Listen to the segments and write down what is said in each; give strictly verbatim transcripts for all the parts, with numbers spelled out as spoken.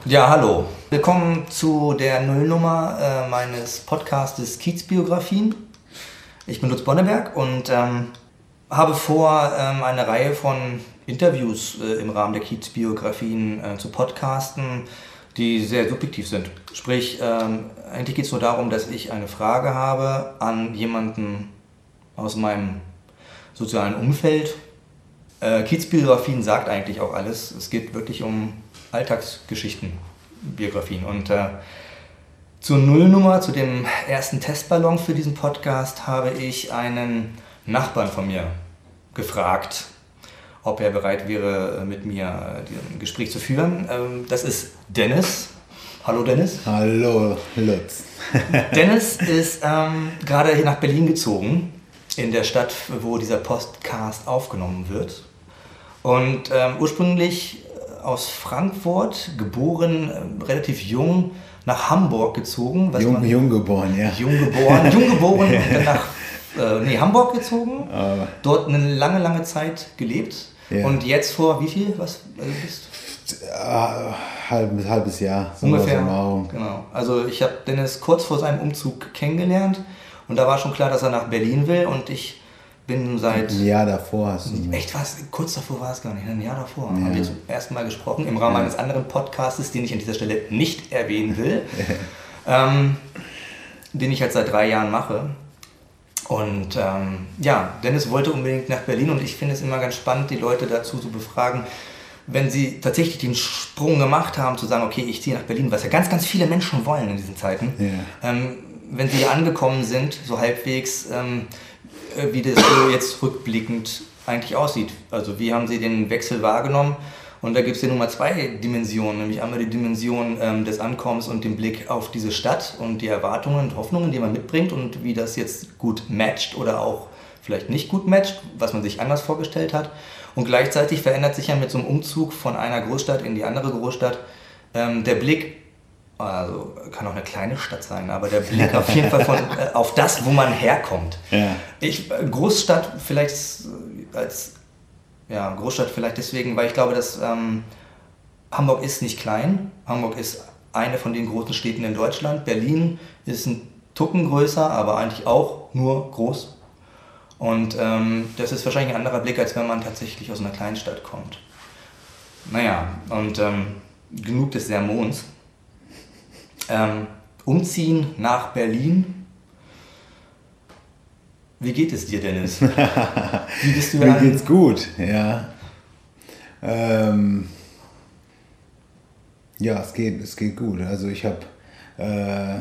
Ja, hallo. Willkommen zu der Nullnummer äh, meines Podcastes Kiezbiografien. Ich bin Lutz Bonneberg und ähm, habe vor, ähm, eine Reihe von Interviews äh, im Rahmen der Kiezbiografien äh, zu podcasten, die sehr subjektiv sind. Sprich, ähm, eigentlich geht es nur darum, dass ich eine Frage habe an jemanden aus meinem sozialen Umfeld. Äh, Kiezbiografien sagt eigentlich auch alles. Es geht wirklich um Alltagsgeschichten, Biografien. Und äh, zur Nullnummer, zu dem ersten Testballon für diesen Podcast, habe ich einen Nachbarn von mir gefragt, ob er bereit wäre, mit mir ein Gespräch zu führen. Ähm, das ist Dennis. Hallo Dennis. Hallo Lutz. Dennis ist ähm, gerade hier nach Berlin gezogen, in der Stadt, wo dieser Podcast aufgenommen wird. Und ähm, ursprünglich aus Frankfurt, geboren, äh, relativ jung, nach Hamburg gezogen. Was Jung, man, jung geboren, ja. Jung geboren, jung geboren und dann nach äh, nee, Hamburg gezogen. Aber dort eine lange, lange Zeit gelebt. Ja. Und jetzt vor wie viel? Was äh, bist ah, halb, halbes Jahr. So ungefähr. Erfahrung. Genau. Also ich habe Dennis kurz vor seinem Umzug kennengelernt und da war schon klar, dass er nach Berlin will und ich bin seit... Ein Jahr davor hast du mich. Echt was? Kurz davor war es gar nicht, ein Jahr davor. Ja. Haben wir zum ersten Mal gesprochen im Rahmen Ja. eines anderen Podcastes, den ich an dieser Stelle nicht erwähnen will, ähm, den ich halt seit drei Jahren mache. Und ähm, ja, Dennis wollte unbedingt nach Berlin und ich finde es immer ganz spannend, die Leute dazu zu befragen, wenn sie tatsächlich den Sprung gemacht haben, zu sagen, okay, ich ziehe nach Berlin, was ja ganz, ganz viele Menschen wollen in diesen Zeiten. Ja. Ähm, wenn sie hier angekommen sind, so halbwegs, ähm, wie das so jetzt rückblickend eigentlich aussieht. Also wie haben Sie den Wechsel wahrgenommen? Und da gibt es ja nun mal zwei Dimensionen, nämlich einmal die Dimension ähm, des Ankommens und den Blick auf diese Stadt und die Erwartungen und Hoffnungen, die man mitbringt und wie das jetzt gut matcht oder auch vielleicht nicht gut matcht, was man sich anders vorgestellt hat. Und gleichzeitig verändert sich ja mit so einem Umzug von einer Großstadt in die andere Großstadt ähm, der Blick. Also kann auch eine kleine Stadt sein, aber der Blick auf jeden Fall von, äh, auf das, wo man herkommt. Ja. Ich, Großstadt vielleicht als ja, Großstadt vielleicht deswegen, weil ich glaube, dass ähm, Hamburg ist nicht klein. Hamburg ist eine von den großen Städten in Deutschland. Berlin ist ein Tucken größer, aber eigentlich auch nur groß. Und ähm, das ist wahrscheinlich ein anderer Blick, als wenn man tatsächlich aus einer Kleinstadt kommt. Naja, und ähm, genug des Sermons. Ähm, umziehen nach Berlin. Wie geht es dir, Dennis? Wie bist du Mir an- geht's gut, ja. Ähm, ja, es geht, es geht gut. Also ich habe äh,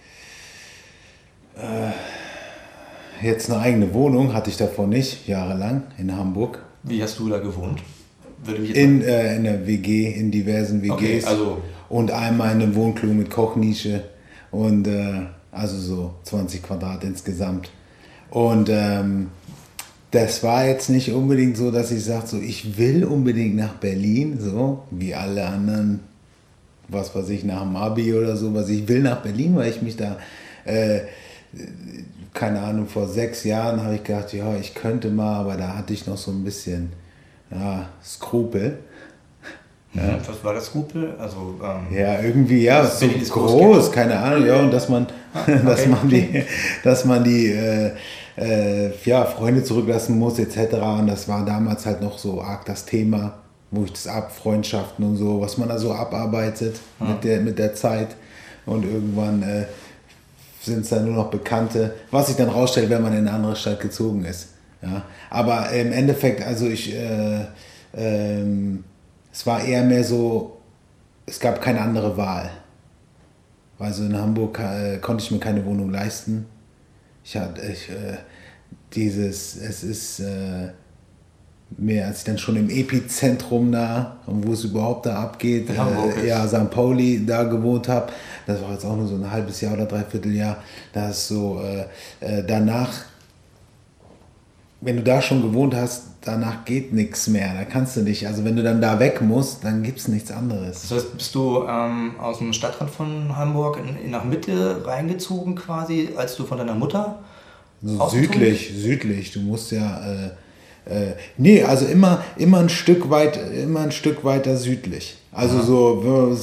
äh, jetzt eine eigene Wohnung, hatte ich davor nicht, jahrelang in Hamburg. Wie hast du da gewohnt? Würde mich jetzt In, äh, in der W G, in diversen W Gs. Okay, also- Und einmal in einem Wohnklo mit Kochnische und äh, also so zwanzig Quadrat insgesamt. Und ähm, das war jetzt nicht unbedingt so, dass ich sage, so, ich will unbedingt nach Berlin, so wie alle anderen, was weiß ich, nach dem Abi oder so, was ich will nach Berlin, weil ich mich da, äh, keine Ahnung, vor sechs Jahren habe ich gedacht, ja, ich könnte mal, aber da hatte ich noch so ein bisschen ja, Skrupel. Ja. Was war das Skrupel? Also, ähm, Ja, irgendwie, ja, Das so Berlin ist groß, groß, keine Ahnung, ja, und dass man, okay, dass man die, okay. dass man die, äh, äh, ja, Freunde zurücklassen muss, et cetera. Und das war damals halt noch so arg das Thema, wo ich das ab, Freundschaften und so, was man da so abarbeitet Ja. mit der, mit der Zeit. Und irgendwann äh, sind es dann nur noch Bekannte, was sich dann rausstellt, wenn man in eine andere Stadt gezogen ist. Ja. Aber im Endeffekt, also ich, äh, ähm, es war eher mehr so, es gab keine andere Wahl. Also in Hamburg äh, konnte ich mir keine Wohnung leisten. Ich hatte ich, äh, dieses, es ist äh, mehr, als ich dann schon im Epizentrum da, und wo es überhaupt da abgeht, In Hamburg äh, ja, Sankt Pauli da gewohnt habe. Das war jetzt auch nur so ein halbes Jahr oder dreiviertel Jahr. Da ist so äh, äh, danach, wenn du da schon gewohnt hast, danach geht nichts mehr. Da kannst du nicht, also wenn du dann da weg musst, dann gibt es nichts anderes. Das heißt, bist du ähm, aus dem Stadtrand von Hamburg in, in nach Mitte reingezogen quasi, als du von deiner Mutter So ausgezogen südlich, südlich. Du musst ja, äh, äh, nee, also immer, immer ein Stück weit, immer ein Stück weiter südlich. Also Aha. so, so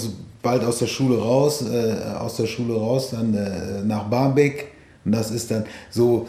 bald aus der Schule raus, äh, aus der Schule raus, dann äh, nach Barmbek. Und das ist dann so,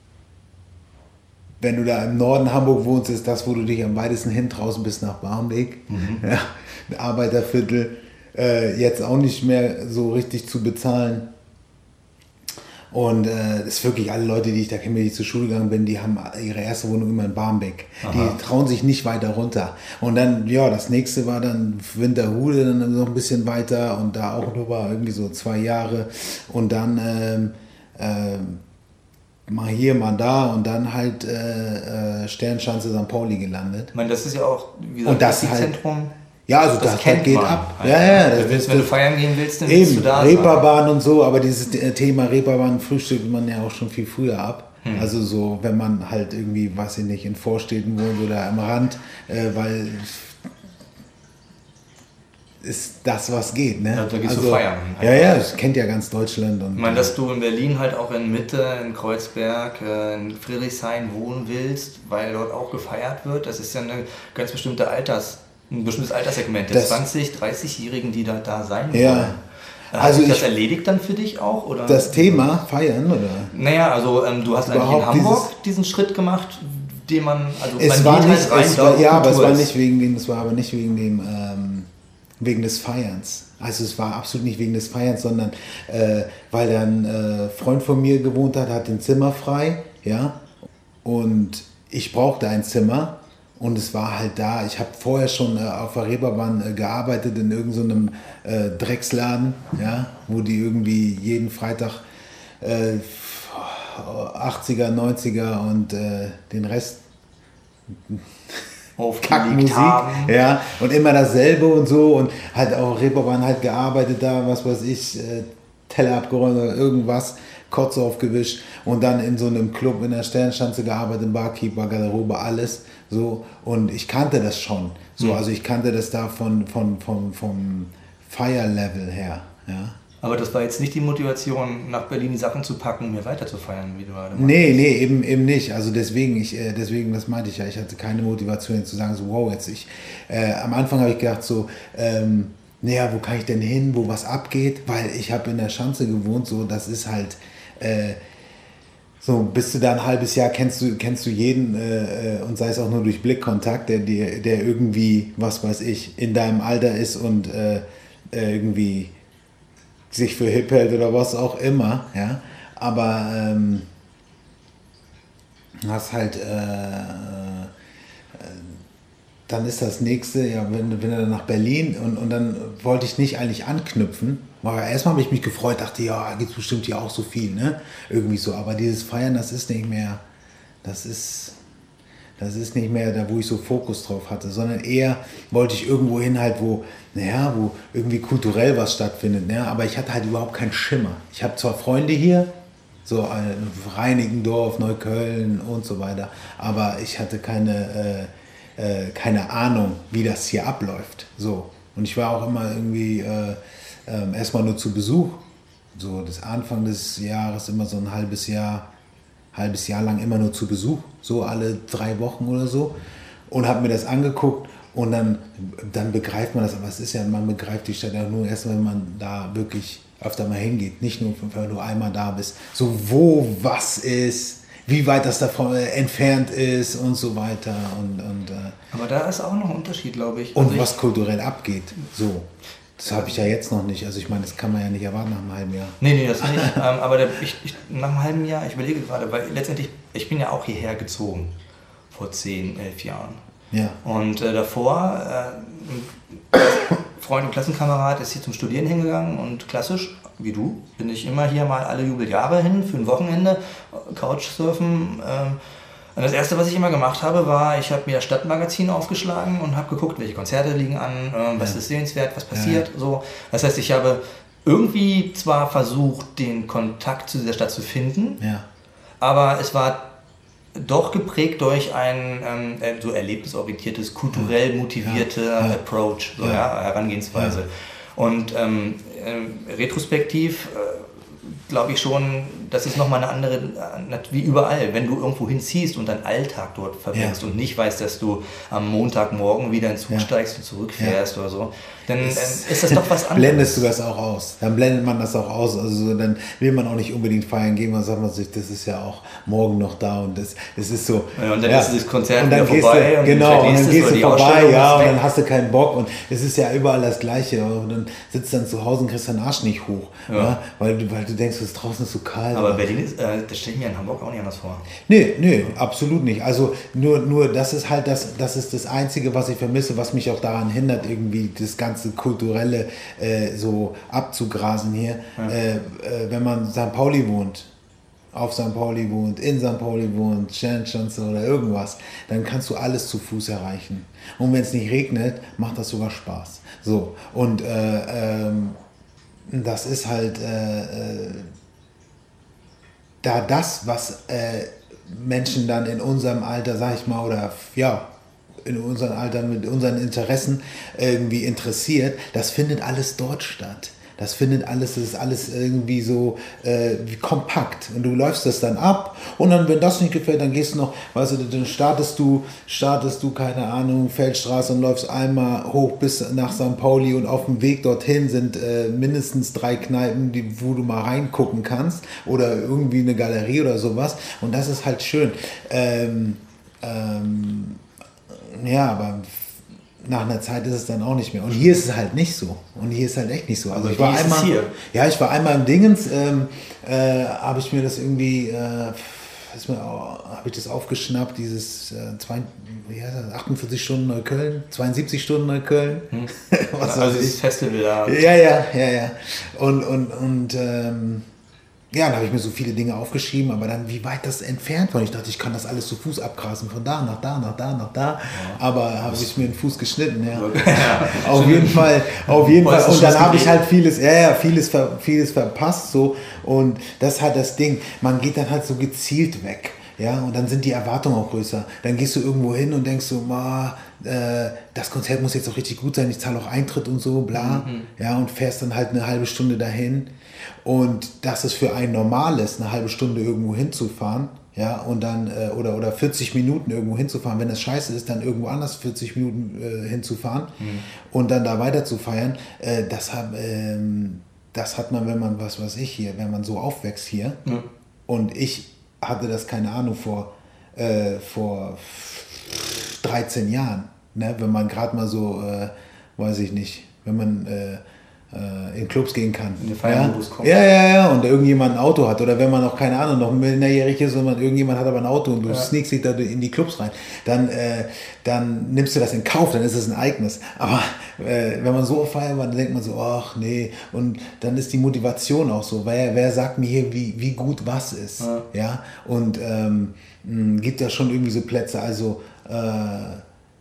wenn du da im Norden Hamburg wohnst, ist das, wo du dich am weitesten hin traust, bis nach Barmbek. Mhm. Ja, ein Arbeiterviertel, äh, jetzt auch nicht mehr so richtig zu bezahlen. Und es äh, ist wirklich alle Leute, die ich da kenne, die ich zur Schule gegangen bin, die haben ihre erste Wohnung immer in Barmbek. Aha. Die trauen sich nicht weiter runter. Und dann, ja, das nächste war dann Winterhude, dann noch ein bisschen weiter und da auch nur war irgendwie so zwei Jahre. Und dann ähm, ähm, mal hier, mal da und dann halt äh, äh, Sternschanze Sankt Pauli gelandet. Ich meine, das ist ja auch wie gesagt, und das das halt, Zentrum. Ja, also das, das, das geht man. ab. Ja, ja, das, das, wenn du feiern gehen willst, dann eben, willst du da Reeperbahn und so, aber dieses Thema Reeperbahn frühstückt man ja auch schon viel früher ab. Hm. Also so, wenn man halt irgendwie, weiß ich nicht, in Vorstädten wohnt oder am Rand, äh, weil ist das, was geht, ne? Ja, da gehst also, du feiern. Ja, ja, das kennt ja ganz Deutschland. Und, ich meine, dass du in Berlin halt auch in Mitte, in Kreuzberg, in Friedrichshain wohnen willst, weil dort auch gefeiert wird, das ist ja eine ganz bestimmte Alters- ein bestimmtes Alterssegment der zwanzig-, dreißigjährigen, die da, da sein wollen. Ja. Hat also sich das erledigt dann für dich auch? Oder? Das Thema Feiern, oder? Naja, also ähm, du hast eigentlich in Hamburg diesen Schritt gemacht, den man, also es man war geht nicht, halt rein, es war, ja, aber es war nicht wegen dem, es war aber nicht wegen dem, ähm, wegen des Feierns. Also es war absolut nicht wegen des Feierns, sondern äh, weil da ein äh, Freund von mir gewohnt hat, hat ein Zimmer frei, ja, und ich brauchte ein Zimmer. Und es war halt da, ich habe vorher schon äh, auf der Reeperbahn äh, gearbeitet in irgendeinem so äh, Drecksladen, ja, wo die irgendwie jeden Freitag äh, achtziger, neunziger und äh, den Rest Kackmusik, ja, und immer dasselbe und so und halt auch Reeperbahn halt gearbeitet da, was weiß ich, äh, Teller abgeräumt oder irgendwas, Kotze aufgewischt und dann in so einem Club in der Sternschanze gearbeitet, Barkeeper, Garderobe, alles so und ich kannte das schon, so, mhm. also ich kannte das da von, von, von, vom Feierlevel her, ja. Aber das war jetzt nicht die Motivation, nach Berlin Sachen zu packen, um hier weiter zu feiern, wie du gerade meinst. Nee, nee, eben, eben nicht. Also deswegen, ich, deswegen, das meinte ich ja, ich hatte keine Motivation zu sagen, so wow, jetzt ich, äh, am Anfang habe ich gedacht so, ähm, naja, wo kann ich denn hin, wo was abgeht, weil ich habe in der Schanze gewohnt, so, das ist halt, äh, so, bist du da ein halbes Jahr, kennst du, kennst du jeden äh, und sei es auch nur durch Blickkontakt, der, der, der irgendwie, was weiß ich, in deinem Alter ist und äh, irgendwie sich für hip hält oder was auch immer, ja, aber ähm, hast halt, äh, äh, dann ist das nächste, ja, wenn, wenn er dann nach Berlin und, und dann wollte ich nicht eigentlich anknüpfen, aber erstmal habe ich mich gefreut, dachte, ja, gibt es bestimmt hier auch so viel, ne, irgendwie so, aber dieses Feiern, das ist nicht mehr, das ist... Das ist nicht mehr da, wo ich so Fokus drauf hatte, sondern eher wollte ich irgendwo hin, halt, wo, naja, wo irgendwie kulturell was stattfindet. Ne? Aber ich hatte halt überhaupt keinen Schimmer. Ich habe zwar Freunde hier, so Reinickendorf, Neukölln und so weiter, aber ich hatte keine, äh, äh, keine Ahnung, wie das hier abläuft. So. Und ich war auch immer irgendwie äh, äh, erstmal nur zu Besuch. So, das Anfang des Jahres immer so ein halbes Jahr, halbes Jahr lang immer nur zu Besuch, so alle drei Wochen oder so und habe mir das angeguckt und dann, dann begreift man das, aber es ist ja, man begreift die Stadt ja nur erst, wenn man da wirklich öfter mal hingeht, nicht nur, wenn du einmal da bist, so wo was ist, wie weit das davon entfernt ist und so weiter und, und äh, aber da ist auch noch ein Unterschied, glaube ich. Und also was ich, kulturell abgeht, so. Das habe ich ja jetzt noch nicht. Also ich meine, das kann man ja nicht erwarten nach einem halben Jahr. Nee, nee, das nicht. ähm, aber der, ich, ich, nach einem halben Jahr, ich überlege gerade, weil letztendlich, ich bin ja auch hierher gezogen. Vor zehn, elf Jahren. Ja. Und äh, davor, äh, ein Freund und Klassenkamerad ist hier zum Studieren hingegangen und klassisch, wie du, bin ich immer hier mal alle Jubeljahre hin für ein Wochenende, Couchsurfen. Äh, Und das Erste, was ich immer gemacht habe, war, ich habe mir das Stadtmagazin aufgeschlagen und habe geguckt, welche Konzerte liegen an, äh, was ja. ist sehenswert, was passiert. Ja. So. Das heißt, ich habe irgendwie zwar versucht, den Kontakt zu dieser Stadt zu finden, ja. aber es war doch geprägt durch ein ähm, so erlebnisorientiertes, kulturell motivierte ja. Ja. Approach, so, ja. Ja, Herangehensweise. Ja. Und ähm, äh, retrospektiv äh, glaube ich schon, das ist nochmal eine andere, wie überall, wenn du irgendwo hinziehst und deinen Alltag dort verbringst ja. und nicht weißt, dass du am Montagmorgen wieder in den Zug ja. steigst und zurückfährst ja. oder so, dann ähm, ist das doch was anderes. Blendest du das auch aus, dann blendet man das auch aus, also dann will man auch nicht unbedingt feiern gehen, man sagt man sich, das ist ja auch morgen noch da und das, das ist so. Ja, und dann ja. ist das Konzert und dann wieder vorbei. Du, und genau, und dann gehst du vorbei, ja, und dann hast du keinen Bock und es ist ja überall das Gleiche und dann sitzt dann zu Hause und kriegst deinen Arsch nicht hoch, ja. Ja, weil, du, weil du denkst, es draußen ist so kalt. Aber Berlin ist, äh, das stelle ich mir in Hamburg auch nicht anders vor. Nee, nee, absolut nicht. Also nur, nur das ist halt das, das ist das Einzige, was ich vermisse, was mich auch daran hindert, irgendwie das ganze Kulturelle äh, so abzugrasen hier. Ja. Äh, äh, wenn man Sankt Pauli wohnt, auf Sankt Pauli wohnt, in Sankt Pauli wohnt, Sternschanze oder irgendwas, dann kannst du alles zu Fuß erreichen. Und wenn es nicht regnet, macht das sogar Spaß. So, und äh, ähm, das ist halt äh, äh, da das, was äh, Menschen dann in unserem Alter, sag ich mal, oder ja, in unserem Alter mit unseren Interessen irgendwie interessiert, das findet alles dort statt. Das findet alles, das ist alles irgendwie so äh, kompakt. Und du läufst das dann ab und dann, wenn das nicht gefällt, dann gehst du noch, weißt du, dann startest du, startest du, keine Ahnung, Feldstraße und läufst einmal hoch bis nach Sankt Pauli und auf dem Weg dorthin sind äh, mindestens drei Kneipen, die, wo du mal reingucken kannst oder irgendwie eine Galerie oder sowas. Und das ist halt schön. Ähm, ähm, ja, aber nach einer Zeit ist es dann auch nicht mehr. Und hier ist es halt nicht so. Und hier ist halt echt nicht so. Also, also ich war einmal, hier? Ja, ich war einmal im Dingens, ähm, äh, habe ich mir das irgendwie, äh, habe ich das aufgeschnappt, dieses äh, zwei, wie heißt das, achtundvierzig Stunden Neukölln, zweiundsiebzig Stunden Neukölln. Hm. Was also das Festival da. Ja, ja, ja, ja. Und, und, und ähm, ja, dann habe ich mir so viele Dinge aufgeschrieben, aber dann, wie weit das entfernt war. Ich dachte, ich kann das alles zu Fuß abgrasen, von da nach da, nach da, nach da. Ja. Aber habe ich mir den Fuß geschnitten, ja. ja. Auf jeden Fall, auf jeden Fall. Und dann habe ich halt vieles, ja, ja, vieles, vieles verpasst, so. Und das ist halt das Ding. Man geht dann halt so gezielt weg. Ja, und dann sind die Erwartungen auch größer. Dann gehst du irgendwo hin und denkst so, ma, äh, das Konzert muss jetzt auch richtig gut sein, ich zahle auch Eintritt und so, bla. Mhm. Ja, und fährst dann halt eine halbe Stunde dahin. Und dass es für einen normal ist, eine halbe Stunde irgendwo hinzufahren, ja, und dann, äh, oder, oder vierzig Minuten irgendwo hinzufahren, wenn das scheiße ist, dann irgendwo anders vierzig Minuten äh, hinzufahren mhm. und dann da weiter zu feiern, äh, das, hab, ähm, das hat man, wenn man, was weiß ich hier, wenn man so aufwächst hier. Mhm. Und ich hatte das, keine Ahnung, vor, äh, vor dreizehn Jahren, ne, wenn man gerade mal so, äh, weiß ich nicht, wenn man äh, in Clubs gehen kann. In den Feiermodus ja? kommt. Ja, ja, ja, und irgendjemand ein Auto hat oder wenn man noch, keine Ahnung, noch minderjährig ist und man, irgendjemand hat aber ein Auto und du ja. sneakst dich da in die Clubs rein, dann, äh, dann nimmst du das in Kauf, dann ist es ein Ereignis. Aber äh, wenn man so auf Feier war, dann denkt man so, ach nee, und dann ist die Motivation auch so, wer, wer sagt mir hier, wie, wie gut was ist, ja, ja? Und ähm, mh, gibt da schon irgendwie so Plätze, also äh,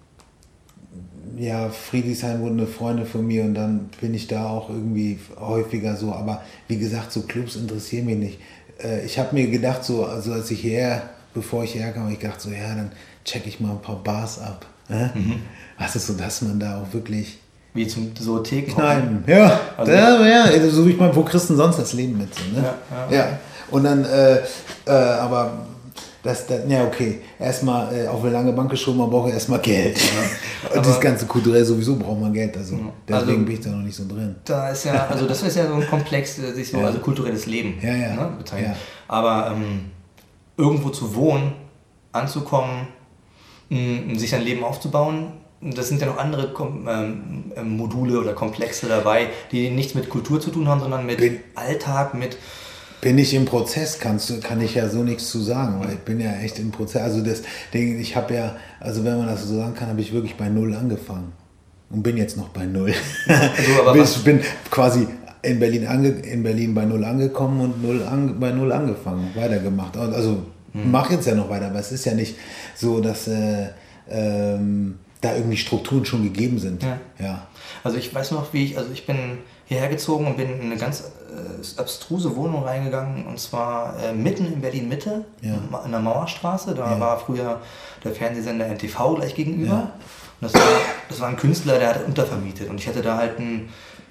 ja, Friedrichshain wurde eine Freundin von mir und dann bin ich da auch irgendwie häufiger so, aber wie gesagt, so Clubs interessieren mich nicht. Äh, ich habe mir gedacht, so, also als ich hierher, bevor ich hierher kam, habe ich gedacht, so ja, dann check ich mal ein paar Bars ab. Äh? Mhm. Also so, dass man da auch wirklich... Wie zum so Theken. Kneipen, ja, also, da, ja, also so wie ich meine, wo kriegst du denn sonst das Leben mit? So, ne? Ja, ja, ja. Und dann, äh, äh, aber... Das, das, ja, okay. Erstmal äh, auf eine lange Bank geschoben, man braucht erstmal Geld. Ja, und das ganze kulturell sowieso braucht man Geld. Also, ja, deswegen also, bin ich da noch nicht so drin. Da ist ja, also das ist ja so ein Komplex, sich so, ja. also kulturelles Leben ja, ja. Ne, beteiligt. Ja. Aber ähm, irgendwo zu wohnen, anzukommen, mh, sich ein Leben aufzubauen, das sind ja noch andere ähm, Module oder Komplexe dabei, die nichts mit Kultur zu tun haben, sondern mit bin Alltag, mit... Bin ich im Prozess, kannst du, kann ich ja so nichts zu sagen, weil ich bin ja echt im Prozess. Also das Ding, ich habe ja, also wenn man das so sagen kann, habe ich wirklich bei Null angefangen und bin jetzt noch bei Null. Also, aber ich bin quasi in Berlin, ange, in Berlin bei Null angekommen und null an, bei Null angefangen, weitergemacht. Also hm. mache jetzt ja noch weiter, aber es ist ja nicht so, dass äh, ähm, da irgendwie Strukturen schon gegeben sind. Ja. Ja. Also ich weiß noch, wie ich, also ich bin hierher gezogen und bin in eine ganz äh, abstruse Wohnung reingegangen und zwar äh, mitten in Berlin-Mitte, ja. in der Mauerstraße. Da ja. war früher der Fernsehsender N T V gleich gegenüber. Ja. Und das war, das war ein Künstler, der hat untervermietet und ich hatte da halt ein,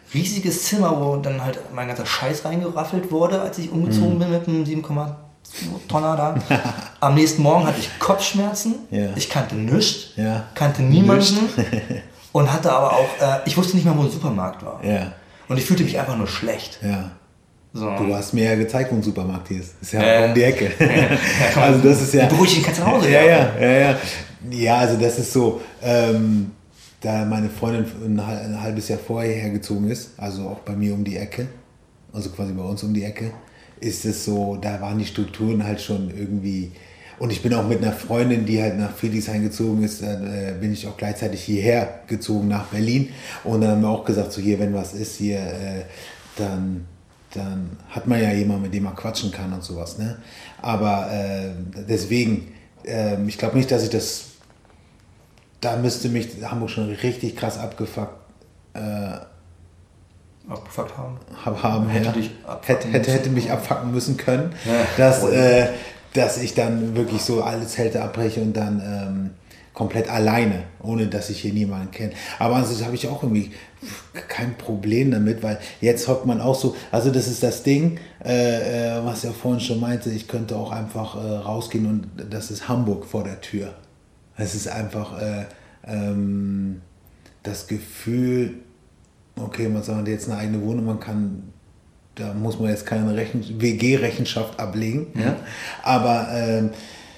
riesiges Zimmer, wo dann halt mein ganzer Scheiß reingeraffelt wurde, als ich umgezogen mhm. bin mit einem sieben Komma zwei Tonner da. Am nächsten Morgen hatte ich Kopfschmerzen, ja. ich kannte nichts, ja. kannte niemanden und hatte aber auch, äh, ich wusste nicht mal, wo ein Supermarkt war. Ja. Und ich fühlte mich einfach nur schlecht. Ja. So. Du hast mir ja gezeigt, wo ein Supermarkt hier ist. Das ist ja äh, um die Ecke. Ja. Also das ist ja... Die beruhigt dich, kannst du nach Hause ja, ja, ja, ja. Ja, also das ist so... Ähm, da meine Freundin ein halbes Jahr vorher hergezogen ist, also auch bei mir um die Ecke, also quasi bei uns um die Ecke, ist es so, da waren die Strukturen halt schon irgendwie, und ich bin auch mit einer Freundin, die halt nach Friedrichshain gezogen ist, dann äh, bin ich auch gleichzeitig hierher gezogen nach Berlin, und dann haben wir auch gesagt, so hier, wenn was ist hier, äh, dann, dann hat man ja jemanden, mit dem man quatschen kann und sowas, ne? Aber äh, deswegen, äh, ich glaube nicht, dass ich das da müsste mich Hamburg schon richtig krass abgefuckt, äh, abgefuckt haben. Hab, haben hätte, ja. dich hätte, hätte, hätte mich abfucken müssen können, ja. dass, äh, dass ich dann wirklich so alle Zelte abbreche und dann ähm, komplett alleine, ohne dass ich hier niemanden kenne. Aber ansonsten habe ich auch irgendwie kein Problem damit, weil jetzt hockt man auch so, also das ist das Ding, äh, äh, was er vorhin schon meinte, ich könnte auch einfach äh, rausgehen und das ist Hamburg vor der Tür. Es ist einfach äh, ähm, das Gefühl, okay, man sagt jetzt eine eigene Wohnung, man kann, da muss man jetzt keine Rechen, W G-Rechenschaft ablegen, ja. Ja? Aber ähm,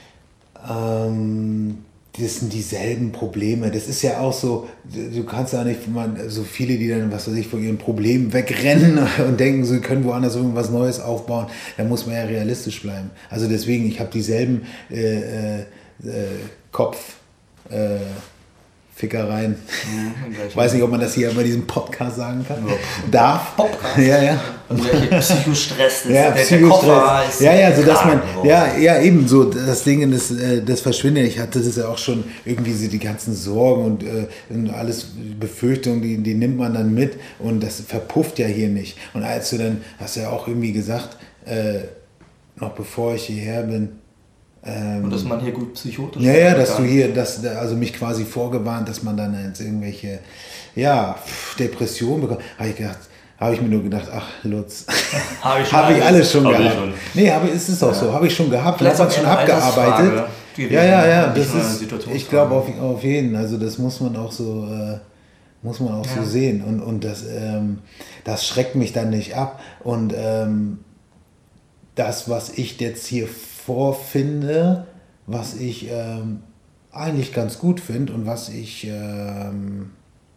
ähm, das sind dieselben Probleme. Das ist ja auch so, du kannst ja nicht, man, so viele, die dann, was weiß ich, von ihren Problemen wegrennen und denken, sie können woanders irgendwas Neues aufbauen, da muss man ja realistisch bleiben. Also deswegen, ich habe dieselben äh, äh, Kopf, äh, Fickereien. Ja, ich weiß nicht, ob man das hier bei diesem Podcast sagen kann. Ja. Darf. Podcast. Ja, ja. Und Psychostress ist. Ja, Psychostress. Ja, ja, so dass man, ja, ja, eben so, das Ding, das, das verschwindet. Ich hatte das ja auch schon irgendwie so die ganzen Sorgen und, äh, und alles Befürchtungen, die, die nimmt man dann mit und das verpufft ja hier nicht. Und als du dann, hast du ja auch irgendwie gesagt, äh, noch bevor ich hierher bin, Ähm, und dass man hier gut psychotisch ja, ja, dass kann. Du hier, dass, also mich quasi vorgewarnt, dass man dann jetzt irgendwelche, ja, Depressionen bekommt. Habe ich gedacht, habe ich mir nur gedacht, ach, Lutz, habe ich, hab ich alles schon gehabt. Schon. Nee, aber ist es auch ja. so, habe ich schon gehabt, habe ich schon abgearbeitet. Ja, ja, ja, das ist, ich glaube auf, auf jeden, also das muss man auch so, äh, muss man auch ja. so sehen und, und das, ähm, das schreckt mich dann nicht ab und ähm, das, was ich jetzt hier vorfinde, was ich ähm, eigentlich ganz gut finde und was ich ähm,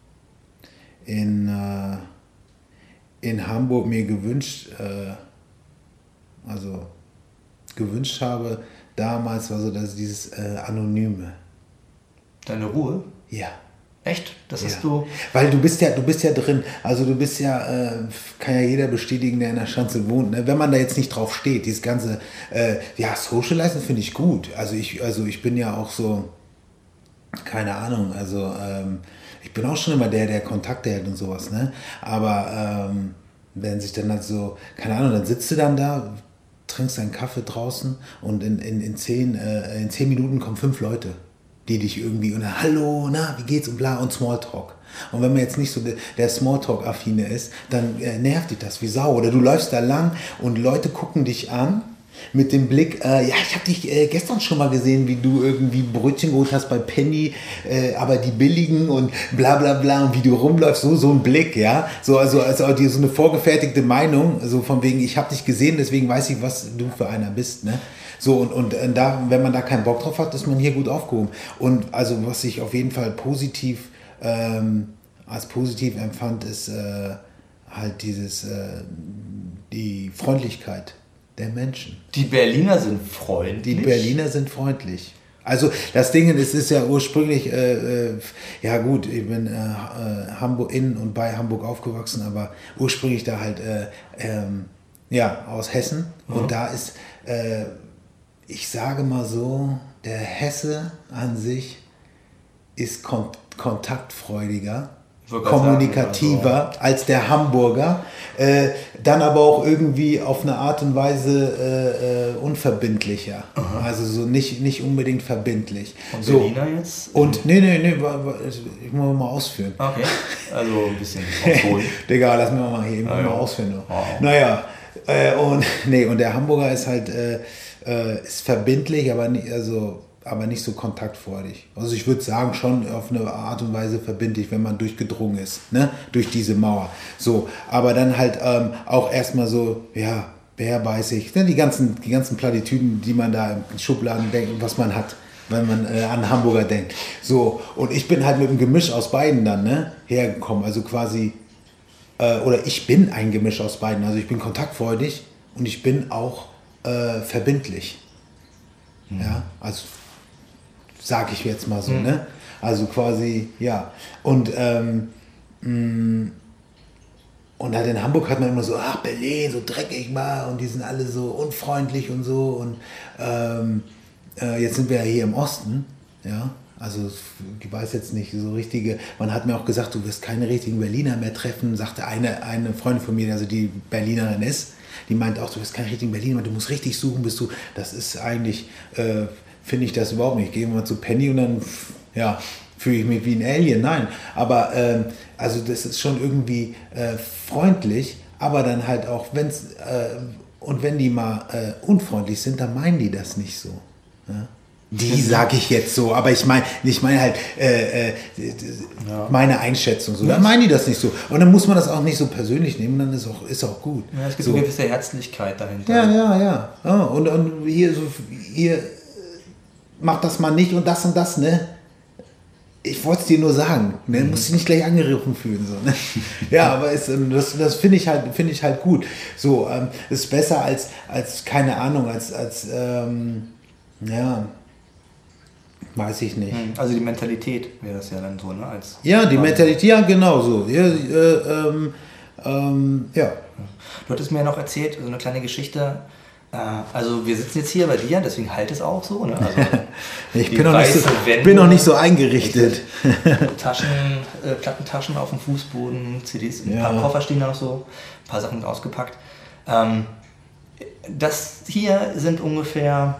in, äh, in Hamburg mir gewünscht, äh, also gewünscht habe, damals war so dass dieses äh, Anonyme. Deine Ruhe? Ja. Echt? Das ja. hast du... Weil du bist ja, du bist ja drin, also du bist ja, äh, kann ja jeder bestätigen, der in der Schanze wohnt, ne? Wenn man da jetzt nicht drauf steht, dieses ganze, äh, ja, Socializing finde ich gut, also ich, also ich bin ja auch so, keine Ahnung, also ähm, ich bin auch schon immer der, der Kontakte hält und sowas, ne, aber ähm, wenn sich dann halt so, keine Ahnung, dann sitzt du dann da, trinkst deinen Kaffee draußen und in, in, in, zehn, äh, in zehn Minuten kommen fünf Leute, die dich irgendwie, und dann, hallo, na, wie geht's und bla und Smalltalk. Und wenn man jetzt nicht so der, der Smalltalk-Affine ist, dann äh, nervt dich das wie Sau. Oder du läufst da lang und Leute gucken dich an mit dem Blick, äh, ja, ich habe dich äh, gestern schon mal gesehen, wie du irgendwie Brötchen geholt hast bei Penny, äh, aber die billigen und bla bla bla und wie du rumläufst, so, so ein Blick, ja. So, also, also die, so eine vorgefertigte Meinung, so von wegen, ich habe dich gesehen, deswegen weiß ich, was du für einer bist, ne. So, und, und da, wenn man da keinen Bock drauf hat, ist man hier gut aufgehoben. Und also was ich auf jeden Fall positiv, ähm, als positiv empfand, ist äh, halt dieses, äh, die Freundlichkeit der Menschen. Die Berliner sind freundlich? Die Berliner sind freundlich. Also das Ding ist, ist ja ursprünglich, äh, äh, ja gut, ich bin äh, Hamburg in und bei Hamburg aufgewachsen, aber ursprünglich da halt, äh, ähm, ja, aus Hessen. Mhm. Und da ist... Äh, ich sage mal so, der Hesse an sich ist kon- kontaktfreudiger kommunikativer also als der Hamburger, äh, dann aber auch irgendwie auf eine Art und Weise äh, unverbindlicher. Aha. Also so nicht, nicht unbedingt verbindlich. Und so. Berliner jetzt? Und nee, nee, nee, ich muss mal ausführen. Okay, also ein bisschen ausholen. Digga, lass mich mal hier ah, mal ja. ausführen. Oh. Naja, äh, und nee, und der Hamburger ist halt äh, äh, ist verbindlich, aber nicht, also aber nicht so kontaktfreudig. Also ich würde sagen, schon auf eine Art und Weise verbindlich, wenn man durchgedrungen ist, ne? Durch diese Mauer. So, aber dann halt ähm, auch erstmal so, ja, bärbeißig, ne? die, ganzen, die ganzen Plattitüden, die man da in Schubladen denkt, was man hat, wenn man äh, an Hamburger denkt. So, und ich bin halt mit einem Gemisch aus beiden dann ne? hergekommen. Also quasi, äh, oder ich bin ein Gemisch aus beiden. Also ich bin kontaktfreudig und ich bin auch äh, verbindlich. Mhm. Ja, also sag ich jetzt mal so, mhm. ne? Also quasi, ja. Und ähm, mh, und halt in Hamburg hat man immer so, ach Berlin, so dreckig mal und die sind alle so unfreundlich und so und ähm, äh, jetzt sind wir ja hier im Osten, ja. Also ich weiß jetzt nicht so richtige, man hat mir auch gesagt, du wirst keine richtigen Berliner mehr treffen, sagte eine, eine Freundin von mir, also die Berlinerin ist, die meint auch, du wirst keine richtigen Berliner mehr, du musst richtig suchen, bist du, das ist eigentlich... Äh, finde ich das überhaupt nicht. Ich gehe mal zu Penny und dann ja, fühle ich mich wie ein Alien. Nein, aber ähm, also das ist schon irgendwie äh, freundlich, aber dann halt auch, wenn es äh, und wenn die mal äh, unfreundlich sind, dann meinen die das nicht so. Ja? Die sage ich jetzt so, aber ich meine ich meine halt äh, äh, ja. meine Einschätzung so. Dann meinen die das nicht so. Und dann muss man das auch nicht so persönlich nehmen, dann ist auch, ist auch gut. Ja, es gibt so eine gewisse Herzlichkeit dahinter. Ja, ja, ja. Oh, und, und hier so hier mach das mal nicht und das und das, ne? Ich wollte es dir nur sagen, ne? Du musst dich nicht gleich angegriffen fühlen, so, ne? Ja, aber ist, das, das finde ich halt, finde ich halt gut. So, ähm, ist besser als, als, keine Ahnung, als, als, ähm, ja, weiß ich nicht. Also die Mentalität wäre das ja dann so, ne? Als ja, die Mentalität, ja, genau so. Ja, äh, ähm, ähm, ja. Du hattest mir ja noch erzählt, so eine kleine Geschichte. Also wir sitzen jetzt hier bei dir, deswegen halt es auch so. Ne? Also ich bin noch, nicht so, Wände, bin noch nicht so eingerichtet. Taschen, äh, Plattentaschen auf dem Fußboden, C Ds, ein ja. paar Koffer stehen da noch so, ein paar Sachen ausgepackt. Ähm, das hier sind ungefähr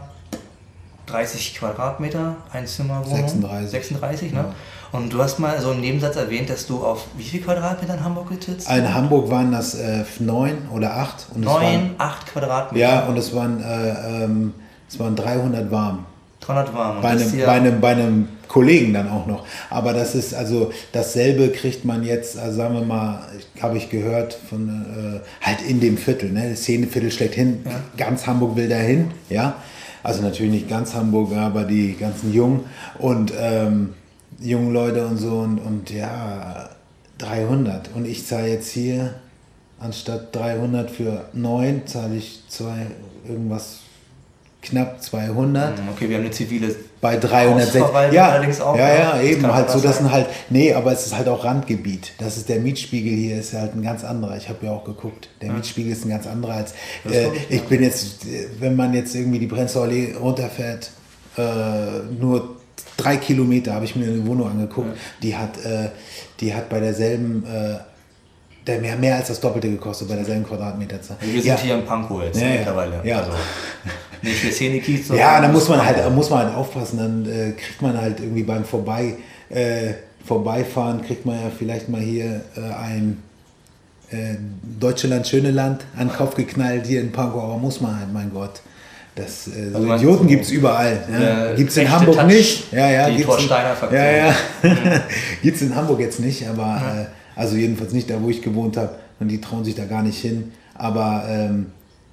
dreißig Quadratmeter, Einzimmerwohnung. sechsunddreißig. sechsunddreißig, ne? Ja. Und du hast mal so einen Nebensatz erwähnt, dass du auf wie viel Quadratmeter in Hamburg sitzt? In Hamburg waren das äh, neun oder acht. Und neun, es waren, acht Quadratmeter. Ja, und es waren, äh, ähm, es waren dreihundert warm. dreihundert warm. Bei einem, bei, einem, bei einem Kollegen dann auch noch. Aber das ist also dasselbe kriegt man jetzt, also sagen wir mal, habe ich gehört, von äh, halt in dem Viertel, ne? Das Szeneviertel schlechthin, ja. Ganz Hamburg will dahin, ja. Also natürlich nicht ganz Hamburg, aber die ganzen Jungen und ähm, jungen Leute und so und, und ja, dreihundert. Und ich zahle jetzt hier anstatt dreihundert für neun, zahle ich zwei, irgendwas knapp zweihundert. Okay, wir haben eine zivile bei dreihundertsechzig. Ja, allerdings auch, ja, ja, eben halt so, das sind halt, nee, aber es ist halt auch Randgebiet. Das ist der Mietspiegel hier, ist halt ein ganz anderer. Ich habe ja auch geguckt. Der ja. Mietspiegel ist ein ganz anderer als, äh, ich bin jetzt, wenn man jetzt irgendwie die Prenzlauer Allee runterfährt, äh, nur drei Kilometer habe ich mir eine Wohnung angeguckt, ja. die hat, äh, die hat bei derselben, äh, der mehr, mehr als das Doppelte gekostet bei derselben Quadratmeterzahl. Wir sind ja. hier in Pankow jetzt ja, mittlerweile. Ja. Also nicht für Szene-Kiez. Ja, da muss man halt, muss man halt aufpassen. Dann äh, kriegt man halt irgendwie beim Vorbei, äh, Vorbeifahren, kriegt man ja vielleicht mal hier äh, ein äh, Deutschland, schöne Land an den Kopf geknallt hier in Pankow. Aber muss man halt, mein Gott. Das, äh, so also Idioten gibt es überall. Ja. Gibt es in Hamburg Touch, nicht. Ja, ja, die Torsteiner Faktor. Ja, ja. Mhm. Gibt es in Hamburg jetzt nicht, aber ja. äh, also jedenfalls nicht da, wo ich gewohnt habe. Und die trauen sich da gar nicht hin. Aber ähm,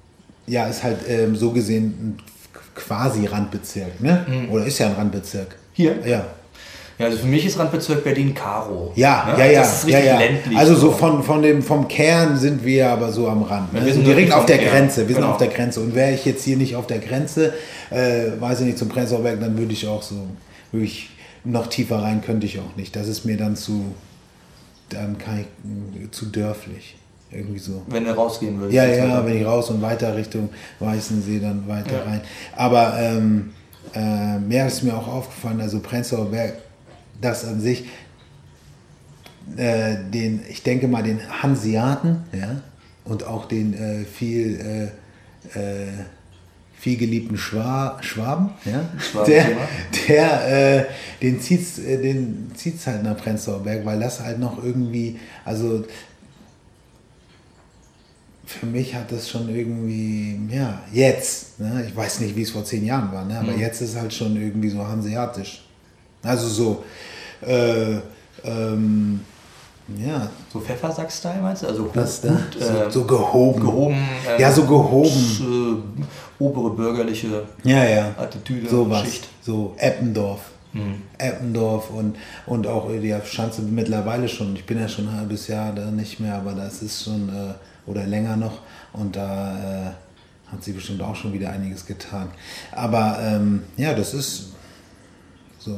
ja, ist halt ähm, so gesehen ein quasi Randbezirk, ne? Mhm. Oder ist ja ein Randbezirk. Hier? Ja. Ja, also für mich ist Randbezirk Berlin-Karo. Ja, ne? ja, ja. Das ist richtig ja, ja. ländlich. Also so von, von dem, vom Kern sind wir aber so am Rand. Ne? Ja, wir sind direkt auf der Kern. Grenze. Wir genau. sind auf der Grenze. Und wäre ich jetzt hier nicht auf der Grenze, äh, weiß ich nicht, zum Prenzlauer Berg, dann würde ich auch so, würde ich noch tiefer rein, könnte ich auch nicht. Das ist mir dann zu, dann kann ich, zu dörflich. Irgendwie so. Wenn du rausgehen würdest. Ja, ja, weiter. Wenn ich raus und weiter Richtung Weißensee, dann weiter ja. rein. Aber ähm, äh, mehr ist mir auch aufgefallen, also Prenzlauer Berg, das an sich, äh, den, ich denke mal, den Hanseaten, ja, und auch den äh, viel, äh, äh, viel geliebten Schwa Schwaben, ja, der, der äh, den zieht's, äh, den zieht's halt nach Prenzlauer Berg, weil das halt noch irgendwie, also für mich hat das schon irgendwie, ja, jetzt, ne, ich weiß nicht, wie es vor zehn Jahren war, ne, aber mhm. jetzt ist halt schon irgendwie so hanseatisch. Also so, äh, ähm, ja. So Pfeffersack-Style meinst du? Also hoch, das, gut, so, äh, so gehoben. gehoben ähm, ja, so gehoben. Äh, obere bürgerliche ja, ja. Attitüde, so was. Schicht. So Eppendorf. Hm. Eppendorf und, und auch die Schanze mittlerweile schon. Ich bin ja schon ein halbes Jahr da nicht mehr, aber das ist schon, äh, oder länger noch. Und da äh, hat sie bestimmt auch schon wieder einiges getan. Aber ähm, ja, das ist so.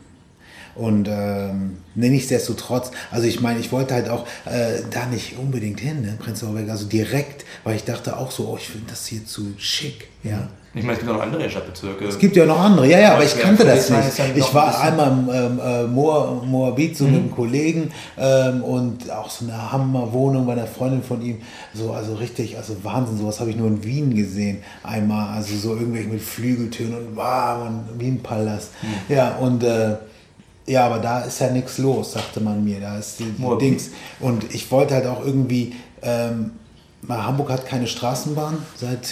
Und ähm, ne, nichtsdestotrotz, also ich meine, ich wollte halt auch äh, da nicht unbedingt hin, ne, Prenzlauer Berg, also direkt, weil ich dachte auch so, oh, ich finde das hier zu schick, ja. Ich meine, es gibt auch noch andere Stadtbezirke. Es gibt ja noch andere, ja, ja, aber ich kannte das nicht. Ich war ein einmal im ähm, äh, Moor, Moabit so mhm. mit einem Kollegen ähm, und auch so eine Hammerwohnung bei einer Freundin von ihm, so, also richtig, also Wahnsinn, sowas habe ich nur in Wien gesehen, einmal, also so irgendwelche mit Flügeltüren und wow, und Wien-Palast, mhm. ja, und äh, ja, aber da ist ja nichts los, sagte man mir. Da ist die, die Dings. Und ich wollte halt auch irgendwie, ähm, Hamburg hat keine Straßenbahn seit,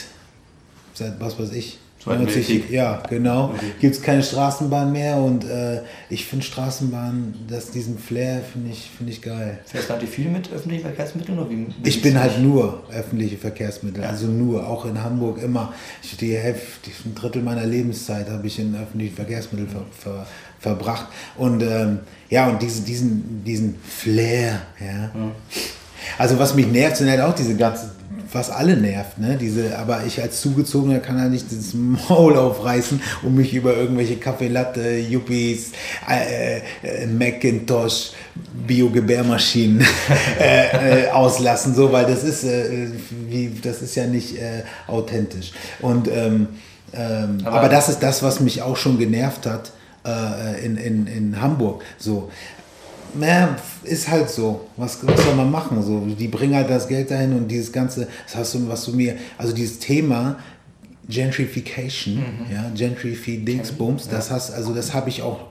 seit was weiß ich. neunzig, ja, genau. Okay. Gibt es keine Straßenbahn mehr und äh, ich finde Straßenbahn, das, diesen Flair finde ich, find ich geil. Fährst du halt viel mit öffentlichen Verkehrsmitteln? Oder wie, wie ich bin halt nur öffentliche Verkehrsmittel, ja. Also nur, auch in Hamburg immer. Ich, die Hälfte, ein Drittel meiner Lebenszeit habe ich in öffentlichen Verkehrsmitteln ver, ver, verbracht. Und ähm, ja, und diese, diesen, diesen Flair, ja. Mhm. Also was mich nervt, sind halt auch diese ganzen, was alle nervt, ne? Diese, aber ich als Zugezogener kann halt nicht das Maul aufreißen und mich über irgendwelche Kaffee Latte, Yuppies, äh, äh, Macintosh, Bio-Gebärmaschinen äh, äh, auslassen, so, weil das ist, äh, wie, das ist ja nicht äh, authentisch. Und ähm, ähm, aber, aber das ist das, was mich auch schon genervt hat äh, in, in, in Hamburg. So. Naja, ist halt so. Was, was soll man machen? So, die bringen halt das Geld dahin und dieses ganze, das hast du, was du mir, also dieses Thema Gentrification, mhm. ja, Gentrifi-Dingsbums, das hast, also das habe ich auch,